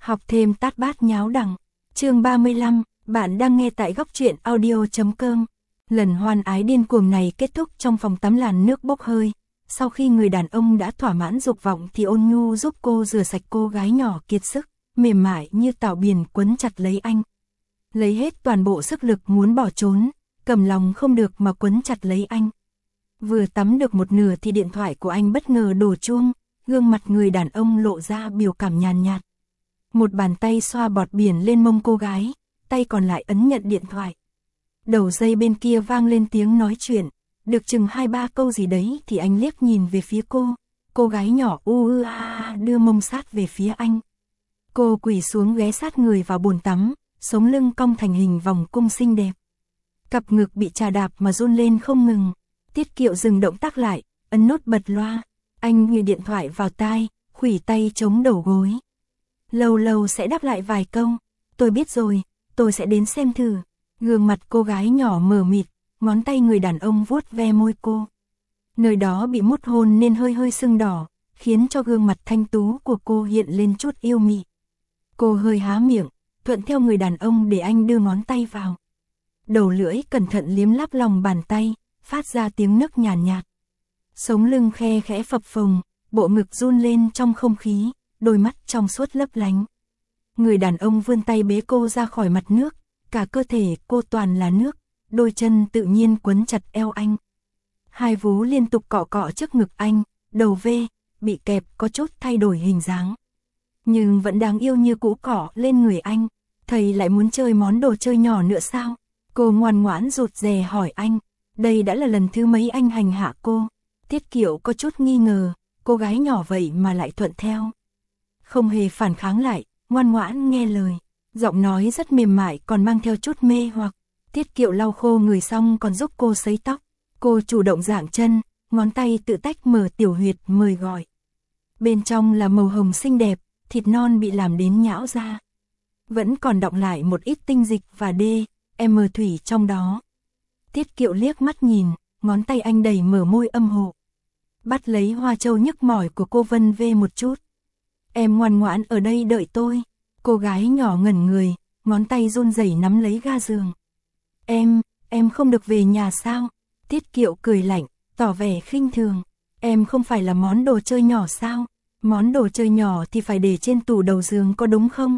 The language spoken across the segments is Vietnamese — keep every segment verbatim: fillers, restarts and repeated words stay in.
Học thêm tát bát nháo đằng. Chương ba mươi lăm, bạn đang nghe tại góc truyện audio chấm com. Lần hoan ái điên cuồng này kết thúc trong phòng tắm làn nước bốc hơi. Sau khi người đàn ông đã thỏa mãn dục vọng thì ôn nhu giúp cô rửa sạch cô gái nhỏ kiệt sức, mềm mại như tảo biển quấn chặt lấy anh. Lấy hết toàn bộ sức lực muốn bỏ trốn, cầm lòng không được mà quấn chặt lấy anh. Vừa tắm được một nửa thì điện thoại của anh bất ngờ đổ chuông, gương mặt người đàn ông lộ ra biểu cảm nhàn nhạt. Một bàn tay xoa bọt biển lên mông cô gái, tay còn lại ấn nhận điện thoại. Đầu dây bên kia vang lên tiếng nói chuyện, được chừng hai ba câu gì đấy thì anh liếc nhìn về phía cô. Cô gái nhỏ u ư a đưa mông sát về phía anh. Cô quỳ xuống ghé sát người vào bồn tắm, sống lưng cong thành hình vòng cung xinh đẹp. Cặp ngực bị chà đạp mà run lên không ngừng. Tiết Kiệu dừng động tác lại, ấn nút bật loa. Anh nghe điện thoại vào tai, khuỷu tay chống đầu gối. Lâu lâu sẽ đáp lại vài câu. Tôi biết rồi, tôi sẽ đến xem thử. Gương mặt cô gái nhỏ mờ mịt, ngón tay người đàn ông vuốt ve môi cô. Nơi đó bị mút hôn nên hơi hơi sưng đỏ, khiến cho gương mặt thanh tú của cô hiện lên chút yêu mị. Cô hơi há miệng, thuận theo người đàn ông để anh đưa ngón tay vào. Đầu lưỡi cẩn thận liếm láp lòng bàn tay, phát ra tiếng nức nhàn nhạt, nhạt. Sống lưng khe khẽ phập phồng, bộ ngực run lên trong không khí, đôi mắt trong suốt lấp lánh. Người đàn ông vươn tay bế cô ra khỏi mặt nước, cả cơ thể cô toàn là nước, đôi chân tự nhiên quấn chặt eo anh. Hai vú liên tục cọ cọ trước ngực anh, đầu V, bị kẹp có chút thay đổi hình dáng. Nhưng vẫn đáng yêu như cũ cọ lên người anh. Thầy lại muốn chơi món đồ chơi nhỏ nữa sao? Cô ngoan ngoãn rụt rè hỏi anh. Đây đã là lần thứ mấy anh hành hạ cô. Tiết Kiệu có chút nghi ngờ, cô gái nhỏ vậy mà lại thuận theo. Không hề phản kháng lại, ngoan ngoãn nghe lời. Giọng nói rất mềm mại còn mang theo chút mê hoặc. Tiết Kiệu lau khô người xong còn giúp cô sấy tóc. Cô chủ động giãng chân, ngón tay tự tách mở tiểu huyệt mời gọi. Bên trong là màu hồng xinh đẹp, thịt non bị làm đến nhão ra. Vẫn còn đọng lại một ít tinh dịch và D, M thủy trong đó. Tiết Kiệu liếc mắt nhìn, ngón tay anh đẩy mở môi âm hộ. Bắt lấy hoa châu nhức mỏi của cô vân vê một chút. Em ngoan ngoãn ở đây đợi tôi. Cô gái nhỏ ngẩn người, ngón tay run rẩy nắm lấy ga giường. Em, em không được về nhà sao? Tiết Kiệu cười lạnh, tỏ vẻ khinh thường. Em không phải là món đồ chơi nhỏ sao? Món đồ chơi nhỏ thì phải để trên tủ đầu giường có đúng không?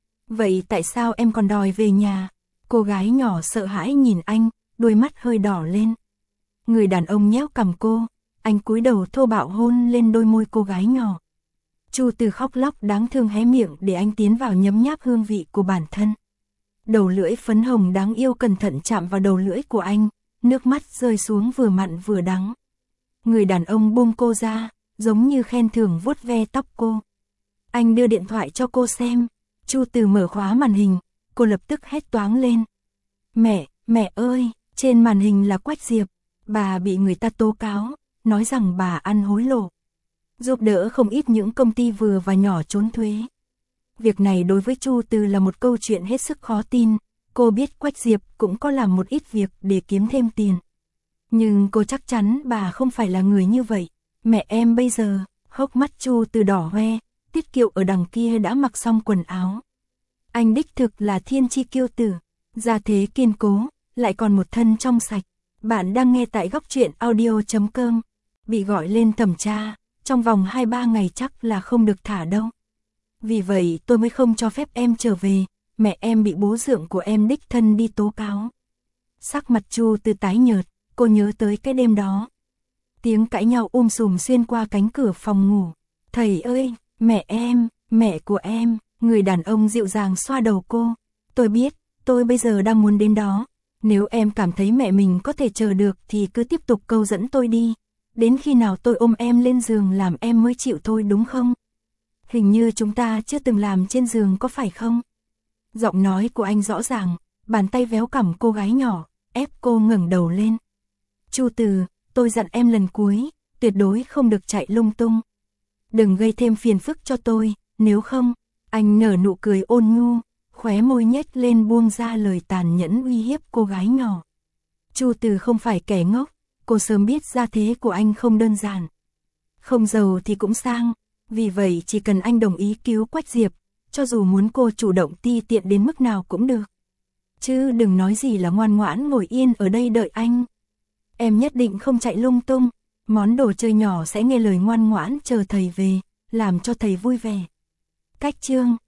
Vậy tại sao em còn đòi về nhà? Cô gái nhỏ sợ hãi nhìn anh, đôi mắt hơi đỏ lên. Người đàn ông nhéo cằm cô, anh cúi đầu thô bạo hôn lên đôi môi cô gái nhỏ. Chu Từ khóc lóc đáng thương hé miệng để anh tiến vào nhấm nháp hương vị của bản thân. Đầu lưỡi phấn hồng đáng yêu cẩn thận chạm vào đầu lưỡi của anh, nước mắt rơi xuống vừa mặn vừa đắng. Người đàn ông buông cô ra, giống như khen thưởng vuốt ve tóc cô. Anh đưa điện thoại cho cô xem. Chu Từ mở khóa màn hình, cô lập tức hét toáng lên. Mẹ, mẹ ơi, trên màn hình là Quách Diệp. Bà bị người ta tố cáo, nói rằng bà ăn hối lộ, giúp đỡ không ít những công ty vừa và nhỏ trốn thuế. Việc này đối với Chu Từ là một câu chuyện hết sức khó tin. Cô biết Quách Diệp cũng có làm một ít việc để kiếm thêm tiền. Nhưng cô chắc chắn bà không phải là người như vậy. Mẹ em bây giờ, hốc mắt Chu Từ đỏ hoe. Tiết Kiệu ở đằng kia đã mặc xong quần áo. Anh đích thực là thiên chi kiêu tử, gia thế kiên cố, lại còn một thân trong sạch. Bạn đang nghe tại góc truyện audio chấm com. Bị gọi lên thẩm tra, trong vòng hai ba ngày chắc là không được thả đâu. Vì vậy tôi mới không cho phép em trở về, mẹ em bị bố dượng của em đích thân đi tố cáo. Sắc mặt Chu Từ tái nhợt, cô nhớ tới cái đêm đó. Tiếng cãi nhau um sùm xuyên qua cánh cửa phòng ngủ. Thầy ơi, mẹ em, mẹ của em. Người đàn ông dịu dàng xoa đầu cô. Tôi biết, tôi bây giờ đang muốn đến đó. Nếu em cảm thấy mẹ mình có thể chờ được thì cứ tiếp tục câu dẫn tôi đi. Đến khi nào tôi ôm em lên giường làm em mới chịu thôi đúng không? Hình như chúng ta chưa từng làm trên giường có phải không? Giọng nói của anh rõ ràng, bàn tay véo cằm cô gái nhỏ, ép cô ngẩng đầu lên. Chu Từ, tôi dặn em lần cuối, tuyệt đối không được chạy lung tung. Đừng gây thêm phiền phức cho tôi, nếu không. Anh nở nụ cười ôn nhu, khóe môi nhếch lên buông ra lời tàn nhẫn uy hiếp cô gái nhỏ. Chu Từ không phải kẻ ngốc, cô sớm biết gia thế của anh không đơn giản. Không giàu thì cũng sang, vì vậy chỉ cần anh đồng ý cứu Quách Diệp, cho dù muốn cô chủ động ti tiện đến mức nào cũng được. Chứ đừng nói gì là ngoan ngoãn ngồi yên ở đây đợi anh. Em nhất định không chạy lung tung, món đồ chơi nhỏ sẽ nghe lời ngoan ngoãn chờ thầy về, làm cho thầy vui vẻ. Cách chương